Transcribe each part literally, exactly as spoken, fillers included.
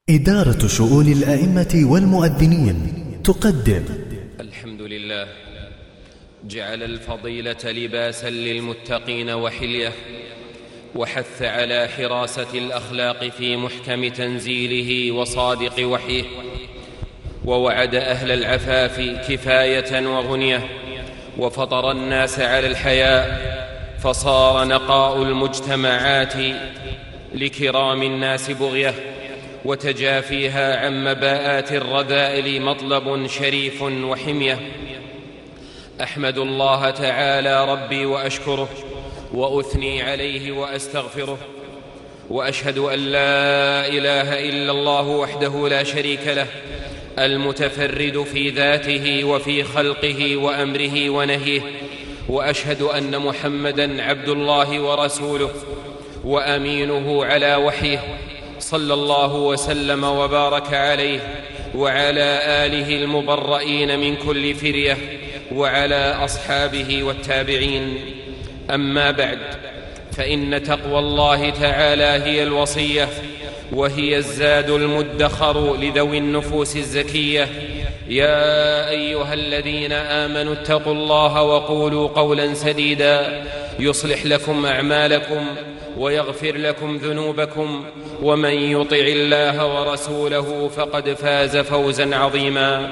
إدارة شؤون الأئمة والمؤذنين تقدم. الحمد لله جعل الفضيلة لباسا للمتقين وحلية، وحث على حراسة الأخلاق في محكم تنزيله وصادق وحيه، ووعد أهل العفاف كفاية وغنية، وفطر الناس على الحياء، فصار نقاء المجتمعات لكرام الناس بغية، وتجافيها عن مباءات الرذائل مطلب شريف وحمية. أحمد الله تعالى ربي وأشكره، وأثني عليه وأستغفره، وأشهد أن لا إله إلا الله وحده لا شريك له، المتفرد في ذاته وفي خلقه وأمره ونهيه، وأشهد أن محمدًا عبد الله ورسوله وأمينه على وحيه، صلى الله وسلم وبارك عليه وعلى آله المبرئين من كل فرية، وعلى أصحابه والتابعين. أما بعد، فإن تقوى الله تعالى هي الوصية، وهي الزاد المدخر لذوي النفوس الزكية. يا أيها الذين آمنوا اتقوا الله وقولوا قولا سديدا يصلح لكم أعمالكم ويغفر لكم ذنوبكم، ومن يطع الله ورسوله فقد فاز فوزا عظيما.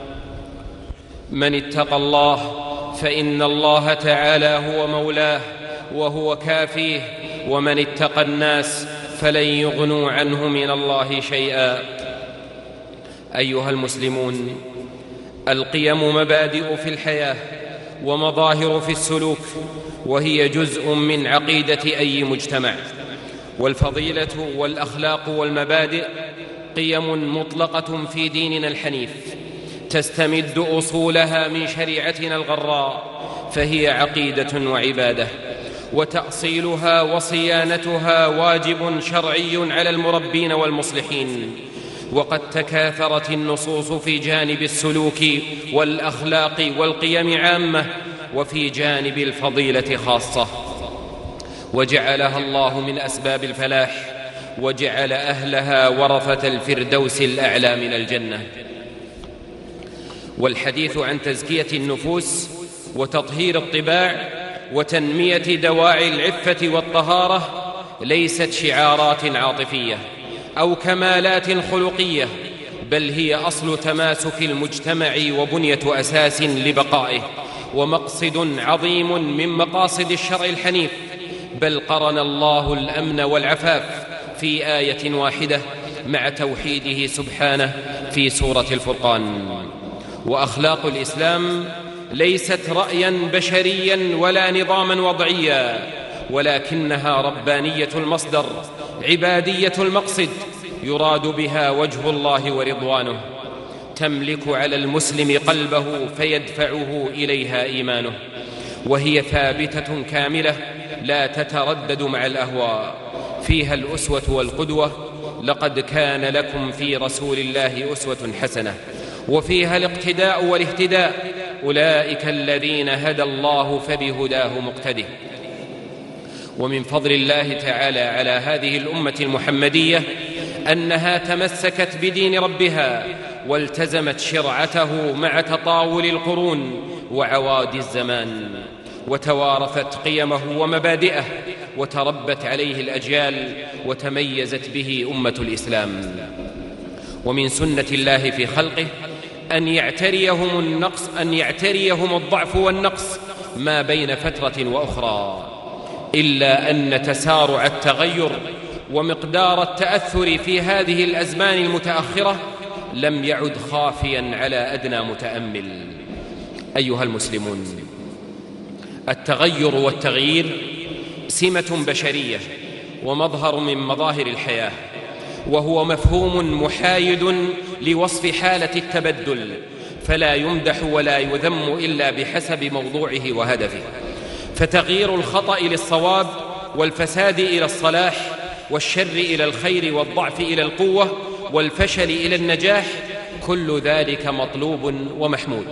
من اتقى الله فإن الله تعالى هو مولاه وهو كافيه، ومن اتقى الناس فلن يغنوا عنه من الله شيئا. أيها المسلمون، القيم مبادئ في الحياة ومظاهر في السلوك، وهي جزء من عقيدة أي مجتمع. والفضيلة والأخلاق والمبادئ قيم مطلقة في ديننا الحنيف، تستمد أصولها من شريعتنا الغراء، فهي عقيدة وعبادة، وتأصيلها وصيانتها واجب شرعي على المربين والمصلحين. وقد تكاثرت النصوص في جانب السلوك والأخلاق والقيم عامة، وفي جانب الفضيلة خاصة، وجعلها الله من أسباب الفلاح، وجعل أهلها ورثة الفردوس الأعلى من الجنة. والحديث عن تزكية النفوس وتطهير الطباع وتنمية دواعي العفة والطهارة ليست شعارات عاطفية أو كمالات خلقية، بل هي أصل تماسك المجتمع وبنية أساس لبقائه، ومقصد عظيم من مقاصد الشرع الحنيف. بل قرن الله الأمن والعفاف في آية واحدة مع توحيده سبحانه في سورة الفرقان. وأخلاق الإسلام ليست رأيا بشريا ولا نظاما وضعيا، ولكنها ربانية المصدر، عبادية المقصد، يراد بها وجه الله ورضوانه، تملك على المسلم قلبه فيدفعه إليها إيمانه، وهي ثابتة كاملة لا تتردد مع الأهواء. فيها الأسوة والقدوة، لقد كان لكم في رسول الله أسوة حسنة. وفيها الاقتداء والاهتداء، أولئك الذين هدى الله فبهداه مقتده. ومن فضل الله تعالى على هذه الأمة المحمدية أنها تمسكت بدين ربها، والتزمت شرعته مع تطاول القرون وعواد الزمان، وتوارثت قيمه ومبادئه، وتربت عليه الأجيال، وتميزت به أمة الإسلام. ومن سنة الله في خلقه أن يعتريهم النقص أن يعتريهم الضعف والنقص ما بين فترة وأخرى، إلا أن تسارع التغير ومقدار التأثر في هذه الأزمان المتأخرة لم يعد خافيا على أدنى متأمل. أيها المسلمون، التغير والتغيير سمة بشرية ومظهر من مظاهر الحياة، وهو مفهوم محايد لوصف حالة التبدل، فلا يمدح ولا يذم إلا بحسب موضوعه وهدفه. فتغيير الخطأ للصواب، والفساد إلى الصلاح، والشر إلى الخير، والضعف إلى القوة، والفشل إلى النجاح، كل ذلك مطلوب ومحمود.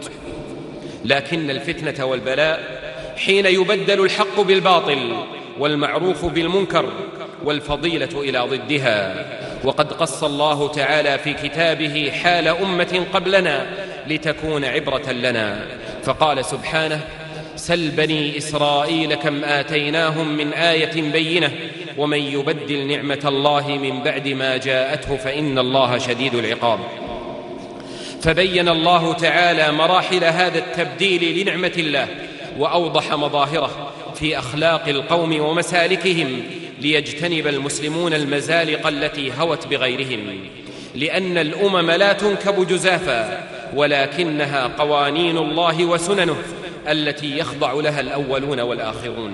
لكن الفتنة والبلاء حين يبدل الحق بالباطل، والمعروف بالمنكر، والفضيلة إلى ضدها، وقد قص الله تعالى في كتابه حال أمة قبلنا لتكون عبرة لنا، فقال سبحانه: سل بني إسرائيل كم آتيناهم من آية بينة ومن يبدل نعمة الله من بعد ما جاءته فإن الله شديد العقاب. فبين الله تعالى مراحل هذا التبديل لنعمة الله، وأوضح مظاهره في أخلاق القوم ومسالكهم، ليجتنب المسلمون المزالق التي هوت بغيرهم، لأن الأمم لا تنكب جزافا، ولكنها قوانين الله وسننه التي يخضع لها الأولون والآخرون.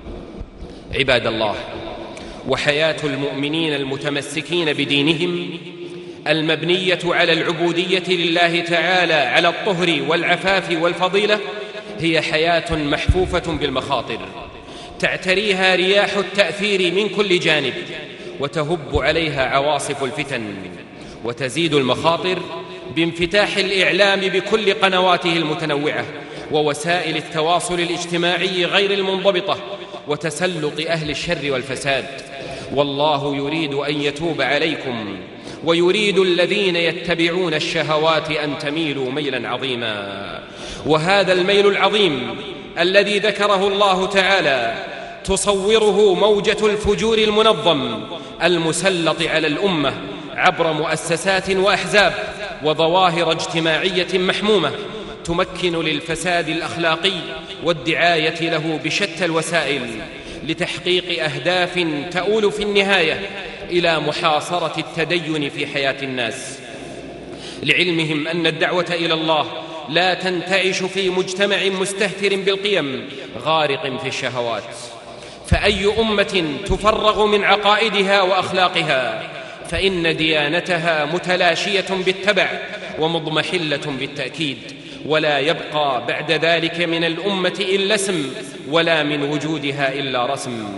عباد الله، وحياة المؤمنين المتمسكين بدينهم المبنية على العبودية لله تعالى على الطهر والعفاف والفضيلة هي حياة محفوفة بالمخاطر، تعتريها رياح التأثير من كل جانب، وتهب عليها عواصف الفتن، وتزيد المخاطر بانفتاح الإعلام بكل قنواته المتنوعة ووسائل التواصل الاجتماعي غير المنضبطة، وتسلط أهل الشر والفساد. والله يريد أن يتوب عليكم، ويريد الذين يتبعون الشهوات أن تميلوا ميلا عظيما. وهذا الميل العظيم الذي ذكره الله تعالى تصوره موجة الفجور المنظم المسلط على الأمة عبر مؤسسات وأحزاب وظواهر اجتماعية محمومة تمكن للفساد الأخلاقي والدعاية له بشتى الوسائل لتحقيق أهداف تؤول في النهاية إلى محاصرة التدين في حياة الناس، لعلمهم أن الدعوة إلى الله لا تنتعش في مجتمع مستهتر بالقيم غارق في الشهوات. فأي أمة تفرغ من عقائدها وأخلاقها فإن ديانتها متلاشية بالتبع ومضمحلة بالتأكيد، ولا يبقى بعد ذلك من الأمة إلا اسم، ولا من وجودها إلا رسم.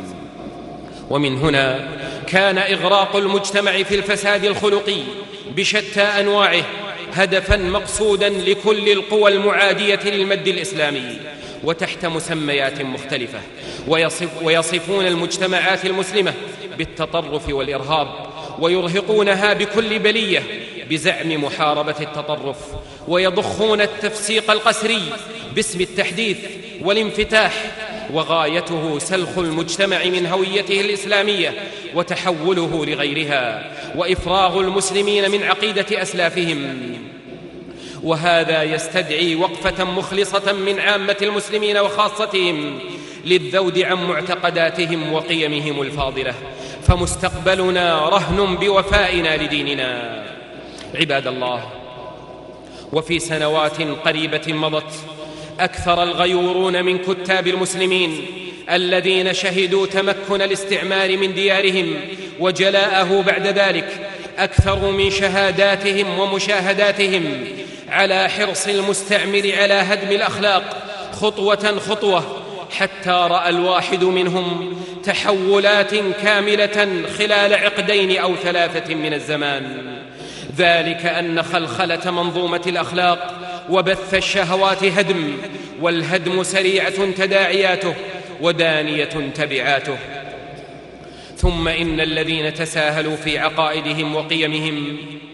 ومن هنا كان إغراق المجتمع في الفساد الخلقي بشتى أنواعه هدفا مقصودا لكل القوى المعادية للمد الإسلامي، وتحت مسميات مختلفة، ويصف ويصفون المجتمعات المسلمة بالتطرف والإرهاب، ويرهقونها بكل بلية بزعم محاربة التطرف، ويضخون التفسيق القسري باسم التحديث والانفتاح، وغايته سلخ المجتمع من هويته الإسلامية وتحوله لغيرها، وإفراغ المسلمين من عقيدة أسلافهم. وهذا يستدعي وقفة مخلصة من عامة المسلمين وخاصتهم للذود عن معتقداتهم وقيمهم الفاضلة، فمستقبلنا رهن بوفائنا لديننا. عباد الله، وفي سنوات قريبة مضت أكثر الغيورون من كتاب المسلمين الذين شهدوا تمكن الاستعمار من ديارهم وجلاءه بعد ذلك أكثر من شهاداتهم ومشاهداتهم على حرص المستعمر على هدم الأخلاق خطوة خطوة، حتى رأى الواحد منهم تحولات كاملة خلال عقدين أو ثلاثة من الزمان، ذلك أن خلخلة منظومة الأخلاق وبث الشهوات هدم، والهدم سريعة تداعياته ودانية تبعاته. ثم إن الذين تساهلوا في عقائدهم وقيمهم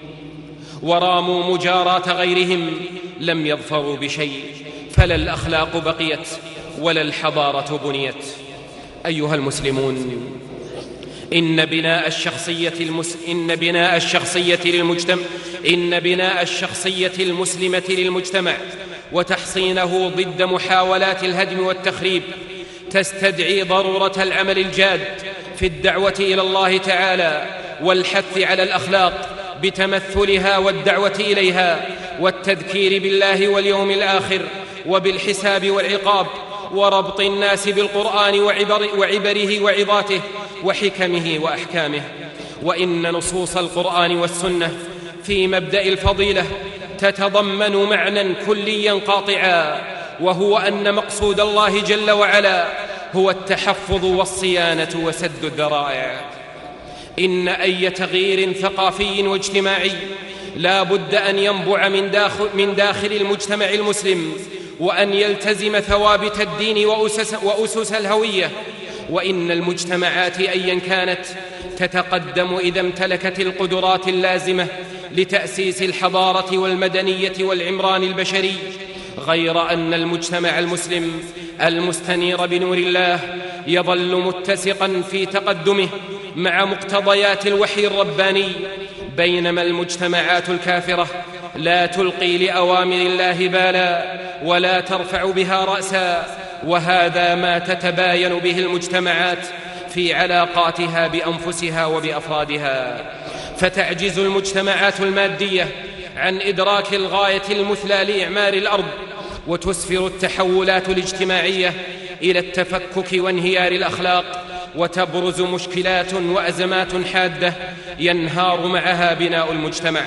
وراموا مجاراة غيرهم لم يظفروا بشيء، فلا الأخلاق بقيت ولا الحضارة بنيت. أيها المسلمون، إن بناء الشخصية المس... إن بناء الشخصية للمجتمع إن بناء الشخصية المسلمة للمجتمع وتحصينه ضد محاولات الهدم والتخريب تستدعي ضرورة العمل الجاد في الدعوة إلى الله تعالى والحث على الأخلاق بتمثلها والدعوة إليها، والتذكير بالله واليوم الآخر وبالحساب والعقاب، وربط الناس بالقرآن وعبر وعبره وعظاته وحكمه وأحكامه. وإن نصوص القرآن والسنة في مبدأ الفضيلة تتضمن معنى كليا قاطعا، وهو أن مقصود الله جل وعلا هو التحفظ والصيانة وسد الذرائع. إن أي تغيير ثقافي واجتماعي لا بد أن ينبع من داخل, من داخل المجتمع المسلم، وأن يلتزم ثوابت الدين وأسس, وأسس الهوية. وإن المجتمعات أيا كانت تتقدم إذا امتلكت القدرات اللازمة لتأسيس الحضارة والمدنية والعمران البشري، غير أن المجتمع المسلم المستنير بنور الله يظل متسقا في تقدمه مع مقتضيات الوحي الرباني، بينما المجتمعات الكافرة لا تلقي لأوامر الله بالا ولا ترفع بها رأسا. وهذا ما تتباين به المجتمعات في علاقاتها بأنفسها وبأفرادها، فتعجز المجتمعات المادية عن إدراك الغاية المثلى لإعمار الأرض، وتسفر التحولات الاجتماعية إلى التفكك وانهيار الأخلاق، وتبرز مشكلات وأزمات حادة ينهار معها بناء المجتمع.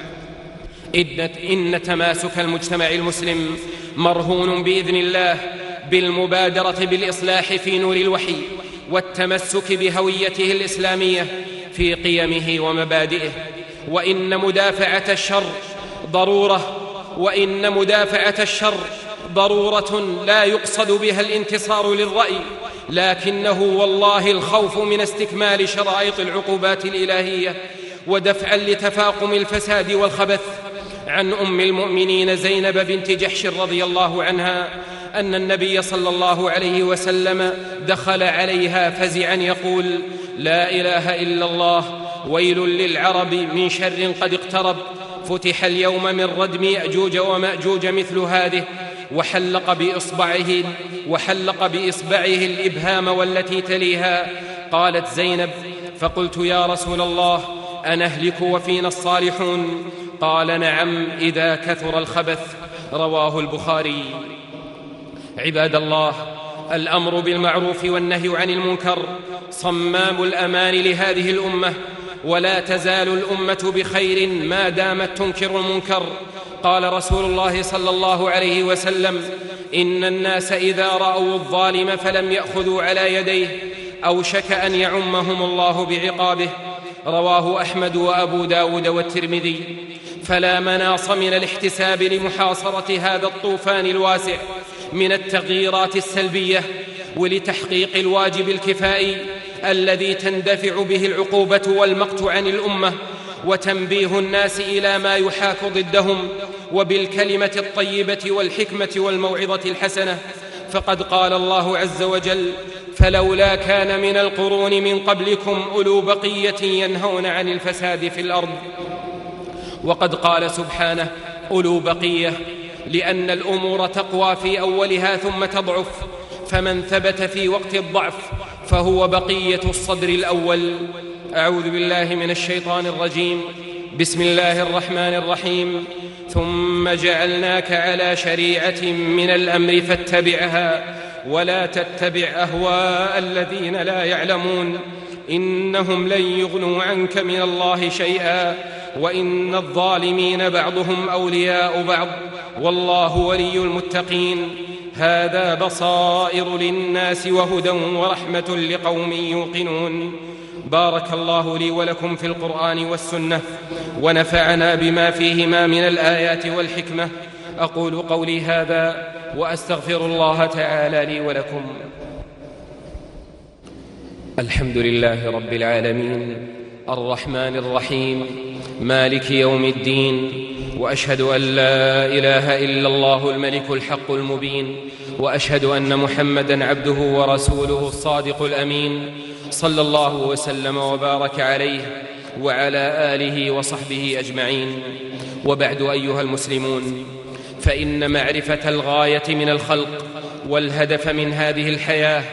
إن تماسك المجتمع المسلم مرهون بإذن الله بالمبادرة بالإصلاح في نور الوحي، والتمسك بهويته الإسلامية في قيمه ومبادئه. وإن مدافعة الشر ضرورة وإن مدافعة الشر ضرورة لا يقصد بها الانتصار للرأي، لكنه والله الخوف من استكمال شرائط العقوبات الإلهية ودفعا لتفاقم الفساد والخبث. عن أم المؤمنين زينب بنت جحش رضي الله عنها أن النبي صلى الله عليه وسلم دخل عليها فزعا يقول: لا إله إلا الله، ويل للعرب من شر قد اقترب، فتح اليوم من ردم يأجوج ومأجوج مثل هذه. وحلق بإصبعه, وحلق بإصبعه الإبهام والتي تليها. قالت زينب: فقلت يا رسول الله أنهلك وفينا الصالحون؟ قال: نعم إذا كثر الخبث. رواه البخاري. عباد الله، الأمر بالمعروف والنهي عن المنكر صمام الأمان لهذه الأمة، ولا تزال الأمة بخير ما دامت تنكر المنكر. قال رسول الله صلى الله عليه وسلم: إن الناس إذا رأوا الظالم فلم يأخذوا على يديه أوشك أن يعمهم الله بعقابه. رواه أحمد وأبو داود والترمذي. فلا مناص من الاحتساب لمحاصرة هذا الطوفان الواسع من التغييرات السلبية، ولتحقيق الواجب الكفائي الذي تندفع به العقوبة والمقت عن الأمة، وتنبيه الناس إلى ما يحاك ضدهم، وبالكلمة الطيبة والحكمة والموعظة الحسنة. فقد قال الله عز وجل: فلولا كان من القرون من قبلكم أولو بقية ينهون عن الفساد في الأرض. وقد قال سبحانه: أولو بقية، لأن الأمور تقوى في أولها ثم تضعف، فمن ثبت في وقت الضعف فهو بقية الصدر الأول. أعوذ بالله من الشيطان الرجيم. بسم الله الرحمن الرحيم. ثم جعلناك على شريعة من الأمر فاتبعها ولا تتبع أهواء الذين لا يعلمون، إنهم لن يغنوا عنك من الله شيئا، وإن الظالمين بعضهم أولياء بعض، والله ولي المتقين. هذا بصائر للناس وهدى ورحمة لقوم يوقنون. بارك الله لي ولكم في القرآن والسنة، ونفعنا بما فيهما من الآيات والحكمة. أقول قولي هذا وأستغفر الله تعالى لي ولكم. الحمد لله رب العالمين، الرحمن الرحيم، مالك يوم الدين، وأشهد أن لا إله إلا الله الملك الحق المبين، وأشهد أن محمدًا عبده ورسوله الصادق الأمين، صلى الله وسلم وبارك عليه وعلى آله وصحبه أجمعين. وبعد أيها المسلمون، فإن معرفة الغاية من الخلق والهدف من هذه الحياة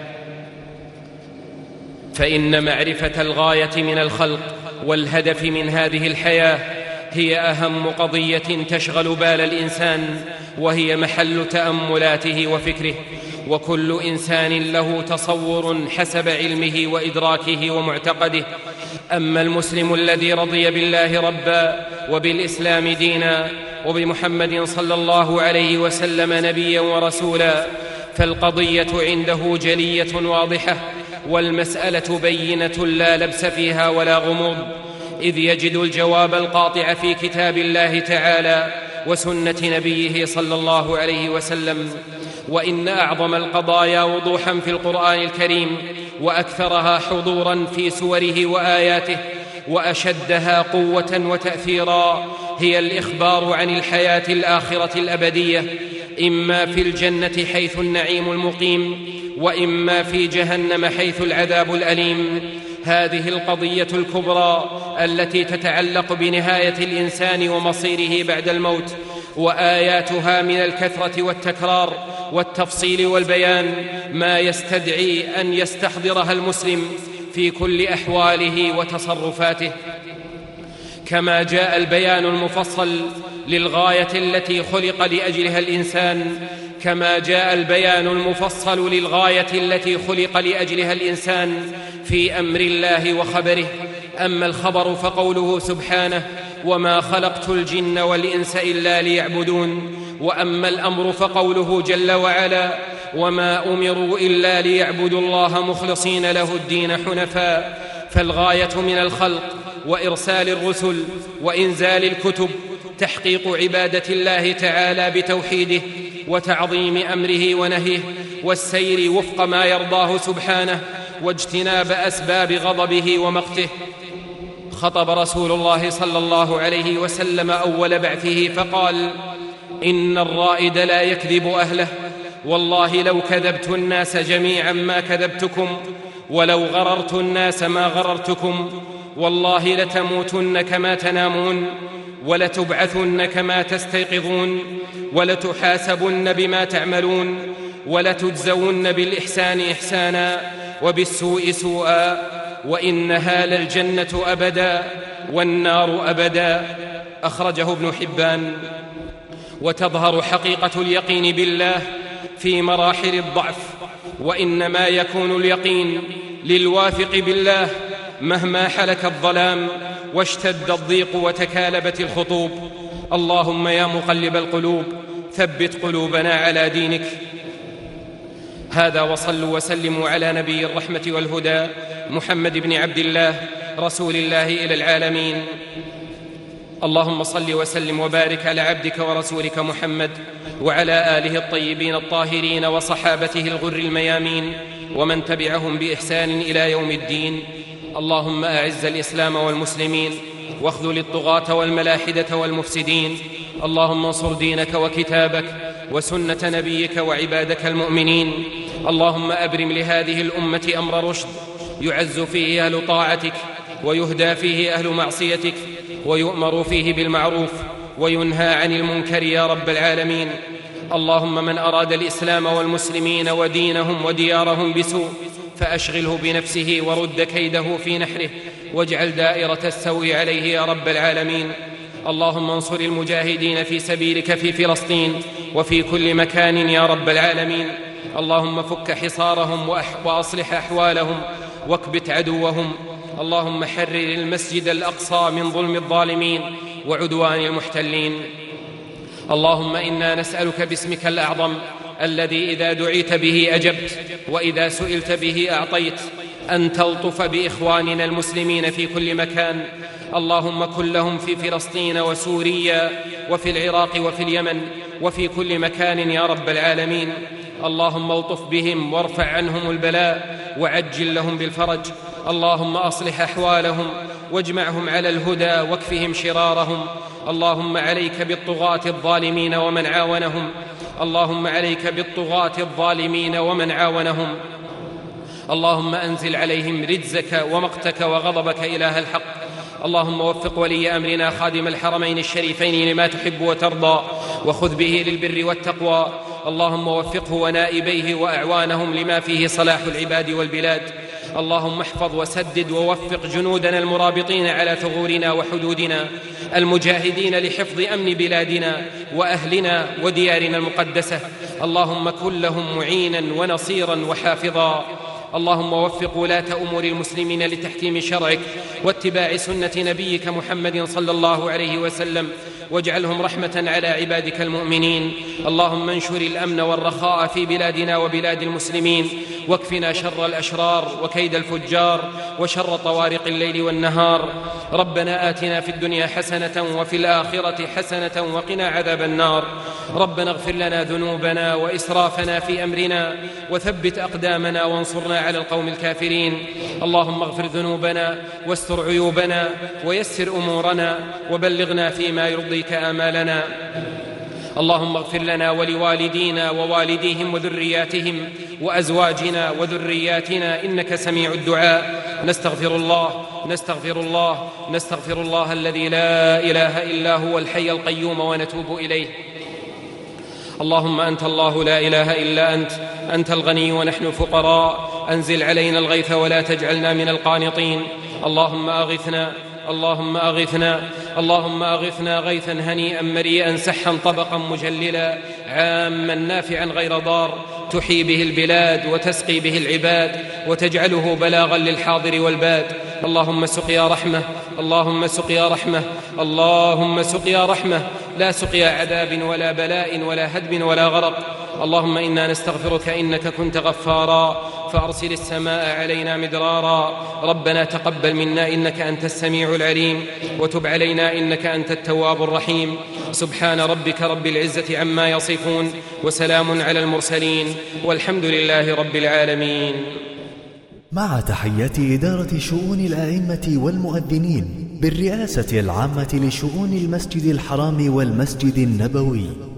فإن معرفة الغاية من الخلق والهدف من هذه الحياة هي أهم قضية تشغل بال الإنسان، وهي محل تأملاته وفكره. وكل إنسان له تصور حسب علمه وإدراكه ومعتقده. أما المسلم الذي رضي بالله ربا وبالإسلام دينا وبمحمد صلى الله عليه وسلم نبيا ورسولا، فالقضية عنده جلية واضحة، والمسألة بينة لا لبس فيها ولا غموض، إذ يجد الجواب القاطع في كتاب الله تعالى وسنة نبيه صلى الله عليه وسلم. وإن أعظم القضايا وضوحا في القرآن الكريم وأكثرها حضورا في سوره وآياته وأشدها قوة وتأثيرا هي الإخبار عن الحياة الآخرة الأبدية، إما في الجنة حيث النعيم المقيم، وإما في جهنم حيث العذاب الأليم. هذه القضية الكبرى التي تتعلق بنهاية الإنسان ومصيره بعد الموت، وآياتها من الكثرة والتكرار والتفصيل والبيان ما يستدعي أن يستحضرها المسلم في كل أحواله وتصرفاته. كما جاء البيان المفصل للغاية التي خلق لأجلها الإنسان كما جاء البيان المفصل للغاية التي خلق لأجلها الإنسان في أمر الله وخبره. أما الخبر فقوله سبحانه: وما خلقت الجن والإنس إلا ليعبدون. وأما الأمر فقوله جل وعلا: وما أمروا إلا ليعبدوا الله مخلصين له الدين حنفاء. فالغاية من الخلق وإرسال الرسل وإنزال الكتب تحقيق عبادة الله تعالى بتوحيده وتعظيم أمره ونهيه والسير وفق ما يرضاه سبحانه واجتناب أسباب غضبه ومقته. خطب رسول الله صلى الله عليه وسلم أول بعثه فقال: إن الرائد لا يكذب أهله، والله لو كذبت الناس جميعا ما كذبتكم، ولو غررت الناس ما غررتكم، والله لتموتن كما تنامون، ولتبعثن كما تستيقظون، ولتحاسبن بما تعملون، ولتجزون بالإحسان إحسانا وبالسوء سوءا، وإنها للجنة أبدا والنار أبدا. أخرجه ابن حبان. وتظهر حقيقة اليقين بالله في مراحل الضعف، وإنما يكون اليقين للواثق بالله مهما حلك الظلام واشتد الضيق وتكالبت الخطوب. اللهم يا مقلب القلوب ثبت قلوبنا على دينك. هذا، وصلوا وسلموا على نبي الرحمة والهدى محمد بن عبد الله رسول الله إلى العالمين. اللهم صل وسلم وبارك على عبدك ورسولك محمد وعلى آله الطيبين الطاهرين وصحابته الغر الميامين ومن تبعهم بإحسان إلى يوم الدين. اللهم أعز الإسلام والمسلمين واخذل الطغاة والملاحدة والمفسدين. اللهم انصر دينك وكتابك وسنة نبيك وعبادك المؤمنين. اللهم أبرم لهذه الأمة أمر رشد يعز فيه أهل طاعتك ويهدى فيه أهل معصيتك ويؤمر فيه بالمعروف وينهى عن المنكر يا رب العالمين. اللهم من أراد الإسلام والمسلمين ودينهم وديارهم بسوء فأشغله بنفسه ورد كيده في نحره واجعل دائرة السوء عليه يا رب العالمين. اللهم انصر المجاهدين في سبيلك في فلسطين وفي كل مكان يا رب العالمين. اللهم فك حصارهم وأصلح أحوالهم واكبت عدوهم. اللهم حرر المسجد الأقصى من ظلم الظالمين وعدوان المحتلين. اللهم إنا نسألك باسمك الأعظم الذي إذا دعيت به أجبت وإذا سئلت به أعطيت أن تلطف بإخواننا المسلمين في كل مكان. اللهم كن لهم في فلسطين وسوريا وفي العراق وفي اليمن وفي كل مكان يا رب العالمين. اللهم الطف بهم وارفع عنهم البلاء وعجل لهم بالفرج. اللهم أصلح أحوالهم واجمعهم على الهدى واكفهم شرارهم. اللهم عليك بالطغاة الظالمين ومن عاونهم. اللهم عليك بالطغاة الظالمين ومن عاونهم. اللهم أنزل عليهم رجزك ومقتك وغضبك إله الحق. اللهم وفق ولي أمرنا خادم الحرمين الشريفين لما تحب وترضى وخذ به للبر والتقوى. اللهم وفقه ونائبيه وأعوانهم لما فيه صلاح العباد والبلاد. اللهم احفظ وسدد ووفق جنودنا المرابطين على ثغورنا وحدودنا المجاهدين لحفظ أمن بلادنا وأهلنا وديارنا المقدسة. اللهم كن لهم معينا ونصيرا وحافظا. اللهم وفق ولاة أمور المسلمين لتحكيم شرعك واتباع سنة نبيك محمد صلى الله عليه وسلم واجعلهم رحمة على عبادك المؤمنين. اللهم انشر الأمن والرخاء في بلادنا وبلاد المسلمين واكفنا شر الأشرار وكيد الفجار وشر طوارق الليل والنهار. ربنا آتنا في الدنيا حسنة وفي الآخرة حسنة وقنا عذاب النار. ربنا اغفر لنا ذنوبنا وإسرافنا في أمرنا وثبت أقدامنا وانصرنا وانصرنا على القوم الكافرين. اللهم اغفر ذنوبنا واستر عيوبنا ويسر أمورنا وبلغنا فيما يرضيك آمالنا. اللهم اغفر لنا ولوالدينا ووالديهم وذرياتهم وأزواجنا وذرياتنا إنك سميع الدعاء. نستغفر الله نستغفر الله نستغفر الله الذي لا إله إلا هو الحي القيوم ونتوب إليه. اللهم أنت الله لا إله إلا أنت، أنت الغني ونحن فقراء، أنزل علينا الغيث ولا تجعلنا من القانطين. اللهم أغثنا اللهم أغثنا اللهم أغثنا غيثا هنيئا مريئا سحا طبقا مجللا عاما نافعا غير ضار، تحيي به البلاد وتسقي به العباد وتجعله بلاغا للحاضر والباد. اللهم سقيا رحمة اللهم سقيا رحمة اللهم سقيا رحمة، لا سقيا عذاب ولا بلاء ولا هدم ولا غرق. اللهم إنا نستغفرك إنك كنت غفارا فأرسل السماء علينا مدرارا. ربنا تقبل منا إنك أنت السميع العليم وتب علينا إنك أنت التواب الرحيم. سبحان ربك رب العزة عما يصفون وسلام على المرسلين والحمد لله رب العالمين. مع تحيات إدارة شؤون الأئمة والمؤذنين بالرئاسة العامة لشؤون المسجد الحرام والمسجد النبوي.